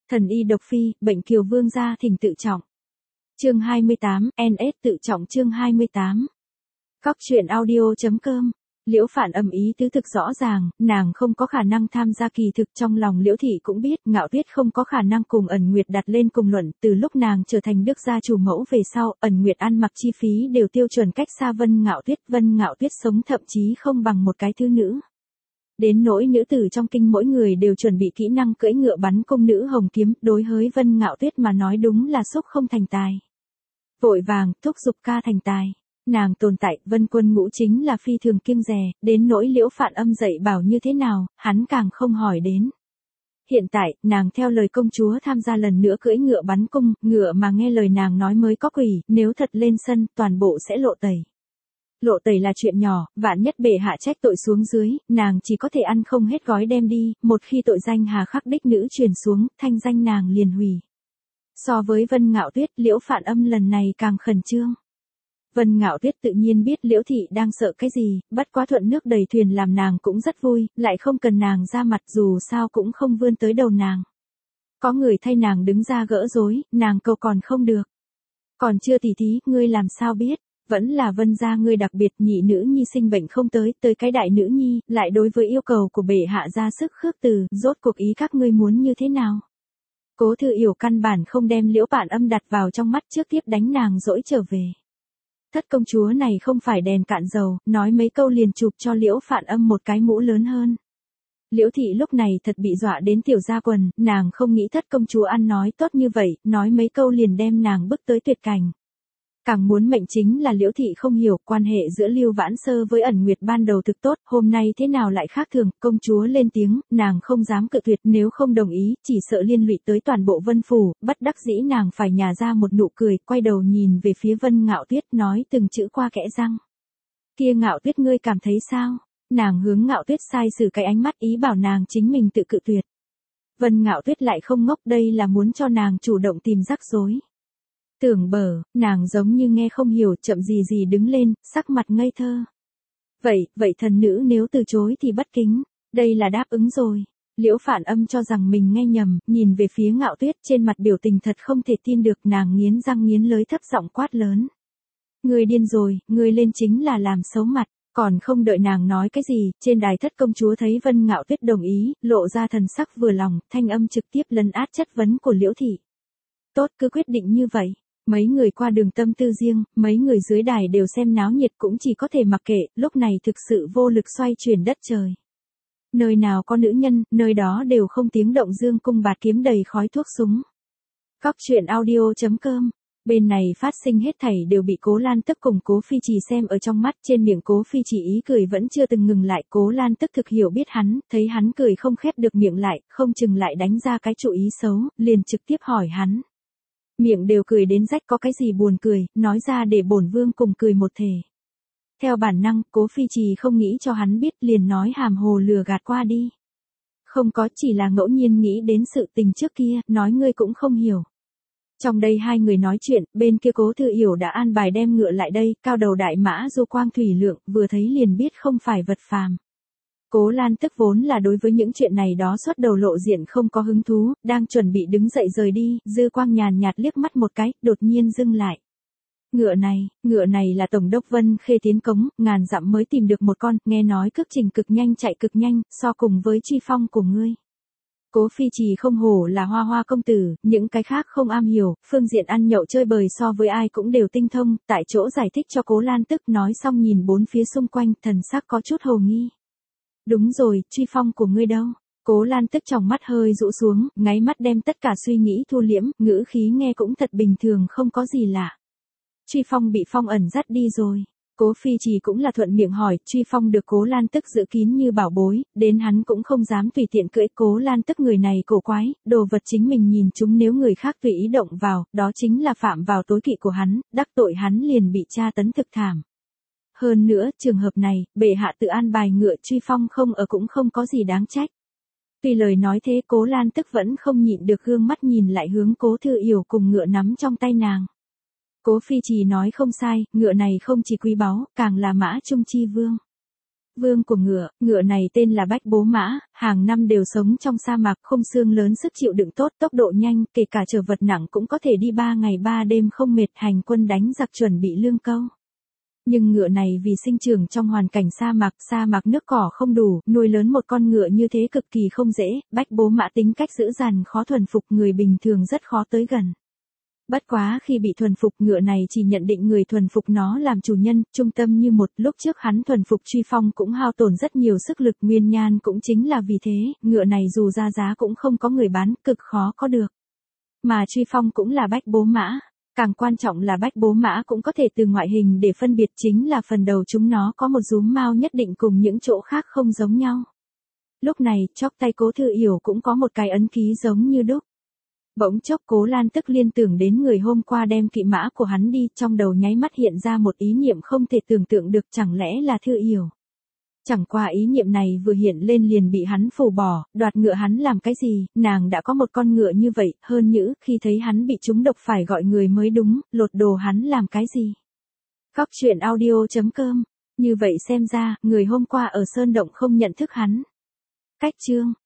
Thần y độc phi, bệnh kiều vương gia thỉnh tự trọng. Chương 28, NS tự trọng chương 28. Góc truyện audio.com. Liễu Phạn Âm ý tứ thực rõ ràng, nàng không có khả năng tham gia kỳ thực, trong lòng Liễu thị cũng biết, Ngạo Tuyết không có khả năng cùng Ẩn Nguyệt đặt lên cùng luận, từ lúc nàng trở thành Đức gia chủ mẫu về sau, Ẩn Nguyệt ăn mặc chi phí đều tiêu chuẩn cách xa Vân Ngạo Tuyết sống thậm chí không bằng một cái thứ nữ. Đến nỗi nữ tử trong kinh mỗi người đều chuẩn bị kỹ năng cưỡi ngựa bắn cung nữ hồng kiếm, đối với Vân Ngạo Tuyết mà nói đúng là xúc không thành tài. Vội vàng, thúc giục ca thành tài. Nàng tồn tại, Vân Quân Ngũ chính là phi thường kiêng dè, đến nỗi Liễu Phạn Âm dạy bảo như thế nào, hắn càng không hỏi đến. Hiện tại, nàng theo lời công chúa tham gia lần nữa cưỡi ngựa bắn cung, ngựa mà nghe lời nàng nói mới có quỷ, nếu thật lên sân, toàn bộ sẽ lộ tẩy. Lộ tẩy là chuyện nhỏ, vạn nhất bệ hạ trách tội xuống dưới, nàng chỉ có thể ăn không hết gói đem đi, một khi tội danh hà khắc đích nữ truyền xuống, thanh danh nàng liền hủy. So với Vân Ngạo Tuyết, Liễu Phạn Âm lần này càng khẩn trương. Vân Ngạo Tuyết tự nhiên biết Liễu thị đang sợ cái gì, bất quá thuận nước đầy thuyền làm nàng cũng rất vui, lại không cần nàng ra mặt dù sao cũng không vươn tới đầu nàng. Có người thay nàng đứng ra gỡ rối, nàng cầu còn không được. Còn chưa tỉ thí, ngươi làm sao biết? Vẫn là Vân gia ngươi đặc biệt, nhị nữ nhi sinh bệnh không tới cái đại nữ nhi, lại đối với yêu cầu của bệ hạ ra sức khước từ, rốt cuộc ý các ngươi muốn như thế nào? Cố Thư Yểu căn bản không đem Liễu Phạn Âm đặt vào trong mắt, trước tiếp đánh nàng dỗi trở về. Thất công chúa này không phải đèn cạn dầu, nói mấy câu liền chụp cho Liễu Phạn Âm một cái mũ lớn hơn. Liễu thị lúc này thật bị dọa đến tiểu ra quần, nàng không nghĩ thất công chúa ăn nói tốt như vậy, nói mấy câu liền đem nàng bước tới tuyệt cảnh. Càng muốn mệnh chính là Liễu thị không hiểu quan hệ giữa Lưu Vãn Sơ với Ẩn Nguyệt ban đầu thực tốt, hôm nay thế nào lại khác thường, công chúa lên tiếng, nàng không dám cự tuyệt, nếu không đồng ý, chỉ sợ liên lụy tới toàn bộ Vân phủ, bất đắc dĩ nàng phải nhả ra một nụ cười, quay đầu nhìn về phía Vân Ngạo Tuyết, nói từng chữ qua kẽ răng. Kia Ngạo Tuyết ngươi cảm thấy sao? Nàng hướng Ngạo Tuyết sai sử cái ánh mắt ý bảo nàng chính mình tự cự tuyệt. Vân Ngạo Tuyết lại không ngốc, đây là muốn cho nàng chủ động tìm rắc rối. Tưởng bở, nàng giống như nghe không hiểu, chậm gì đứng lên, sắc mặt ngây thơ. Vậy thần nữ nếu từ chối thì bất kính, đây là đáp ứng rồi. Liễu Phạn Âm cho rằng mình nghe nhầm, nhìn về phía Ngạo Tuyết, trên mặt biểu tình thật không thể tin được, nàng nghiến răng nghiến lợi thấp giọng quát lớn. Ngươi điên rồi, ngươi lên chính là làm xấu mặt. Còn không đợi nàng nói cái gì, trên đài thất công chúa thấy Vân Ngạo Tuyết đồng ý, lộ ra thần sắc vừa lòng, thanh âm trực tiếp lấn át chất vấn của Liễu thị. Tốt, cứ quyết định như vậy. Mấy người qua đường tâm tư riêng, mấy người dưới đài đều xem náo nhiệt cũng chỉ có thể mặc kệ, lúc này thực sự vô lực xoay chuyển đất trời. Nơi nào có nữ nhân, nơi đó đều không tiếng động dương cung bạt kiếm đầy khói thuốc súng. Góc truyện audio.com. Bên này phát sinh hết thảy đều bị Cố Lan Tức cùng Cố Phi Trì xem ở trong mắt, trên miệng Cố Phi Trì ý cười vẫn chưa từng ngừng lại, Cố Lan Tức thực hiểu biết hắn, thấy hắn cười không khép được miệng lại, không chừng lại đánh ra cái chủ ý xấu, liền trực tiếp hỏi hắn. Miệng đều cười đến rách, có cái gì buồn cười, nói ra để bổn vương cùng cười một thể. Theo bản năng, Cố Phi Trì không nghĩ cho hắn biết, liền nói hàm hồ lừa gạt qua đi. Không có, chỉ là ngẫu nhiên nghĩ đến sự tình trước kia, nói ngươi cũng không hiểu. Trong đây hai người nói chuyện, bên kia Cố Thư Yểu đã an bài đem ngựa lại đây, cao đầu đại mã du quang thủy lượng, vừa thấy liền biết không phải vật phàm. Cố Lan Tức vốn là đối với những chuyện này đó xuất đầu lộ diện không có hứng thú, đang chuẩn bị đứng dậy rời đi, dư quang nhàn nhạt liếc mắt một cái, đột nhiên dừng lại. Ngựa này là Tổng đốc Vân Khê tiến cống, ngàn dặm mới tìm được một con, nghe nói cước trình cực nhanh chạy cực nhanh, so cùng với Chi Phong của ngươi. Cố Phi Trì không hổ là hoa công tử, những cái khác không am hiểu, phương diện ăn nhậu chơi bời so với ai cũng đều tinh thông, tại chỗ giải thích cho Cố Lan Tức, nói xong nhìn bốn phía xung quanh, thần sắc có chút hồ nghi. Đúng rồi, Truy Phong của ngươi đâu? Cố Lan Tức tròng mắt hơi rũ xuống, ngáy mắt đem tất cả suy nghĩ thu liễm, ngữ khí nghe cũng thật bình thường không có gì lạ. Truy Phong bị Phong ẩn dắt đi rồi. Cố Phi Trì cũng là thuận miệng hỏi, Truy Phong được Cố Lan Tức giữ kín như bảo bối, đến hắn cũng không dám tùy tiện cưỡi. Cố Lan Tức người này cổ quái, đồ vật chính mình nhìn chúng, nếu người khác tùy ý động vào, đó chính là phạm vào tối kỵ của hắn, đắc tội hắn liền bị tra tấn thực thảm. Hơn nữa, trường hợp này, bệ hạ tự an bài ngựa, Truy Phong không ở cũng không có gì đáng trách. Tuy lời nói thế, Cố Lan Tức vẫn không nhịn được gương mắt nhìn lại hướng Cố Thư Yểu cùng ngựa nắm trong tay nàng. Cố Phi Trì nói không sai, ngựa này không chỉ quý báu, càng là mã trung chi vương. Vương của ngựa, ngựa này tên là Bách Bố Mã, hàng năm đều sống trong sa mạc, khung xương lớn, sức chịu đựng tốt, tốc độ nhanh, kể cả chở vật nặng cũng có thể đi 3 ngày 3 đêm không mệt, hành quân đánh giặc chuẩn bị lương câu. Nhưng ngựa này vì sinh trưởng trong hoàn cảnh sa mạc nước cỏ không đủ, nuôi lớn một con ngựa như thế cực kỳ không dễ, Bách Bố Mã tính cách dữ dằn, khó thuần phục, người bình thường rất khó tới gần. Bất quá khi bị thuần phục, ngựa này chỉ nhận định người thuần phục nó làm chủ nhân, trung tâm như một. Lúc trước hắn thuần phục Truy Phong cũng hao tổn rất nhiều sức lực, nguyên nhan cũng chính là vì thế, ngựa này dù ra giá cũng không có người bán, cực khó có được. Mà Truy Phong cũng là Bách Bố Mã. Càng quan trọng là Bách Bố Mã cũng có thể từ ngoại hình để phân biệt, chính là phần đầu chúng nó có một rúm mao nhất định cùng những chỗ khác không giống nhau. Lúc này, chóp tay Cố Thư Yểu cũng có một cái ấn ký giống như đúc. Bỗng chốc Cố Lan Tức liên tưởng đến người hôm qua đem kỵ mã của hắn đi, trong đầu nháy mắt hiện ra một ý niệm không thể tưởng tượng được, chẳng lẽ là Thư Yểu. Chẳng qua ý niệm này vừa hiện lên liền bị hắn phủ bỏ, đoạt ngựa hắn làm cái gì, nàng đã có một con ngựa như vậy, hơn nữa khi thấy hắn bị trúng độc phải gọi người mới đúng, lột đồ hắn làm cái gì. Góc truyện audio.com, như vậy xem ra, người hôm qua ở Sơn Động không nhận thức hắn. Cách chương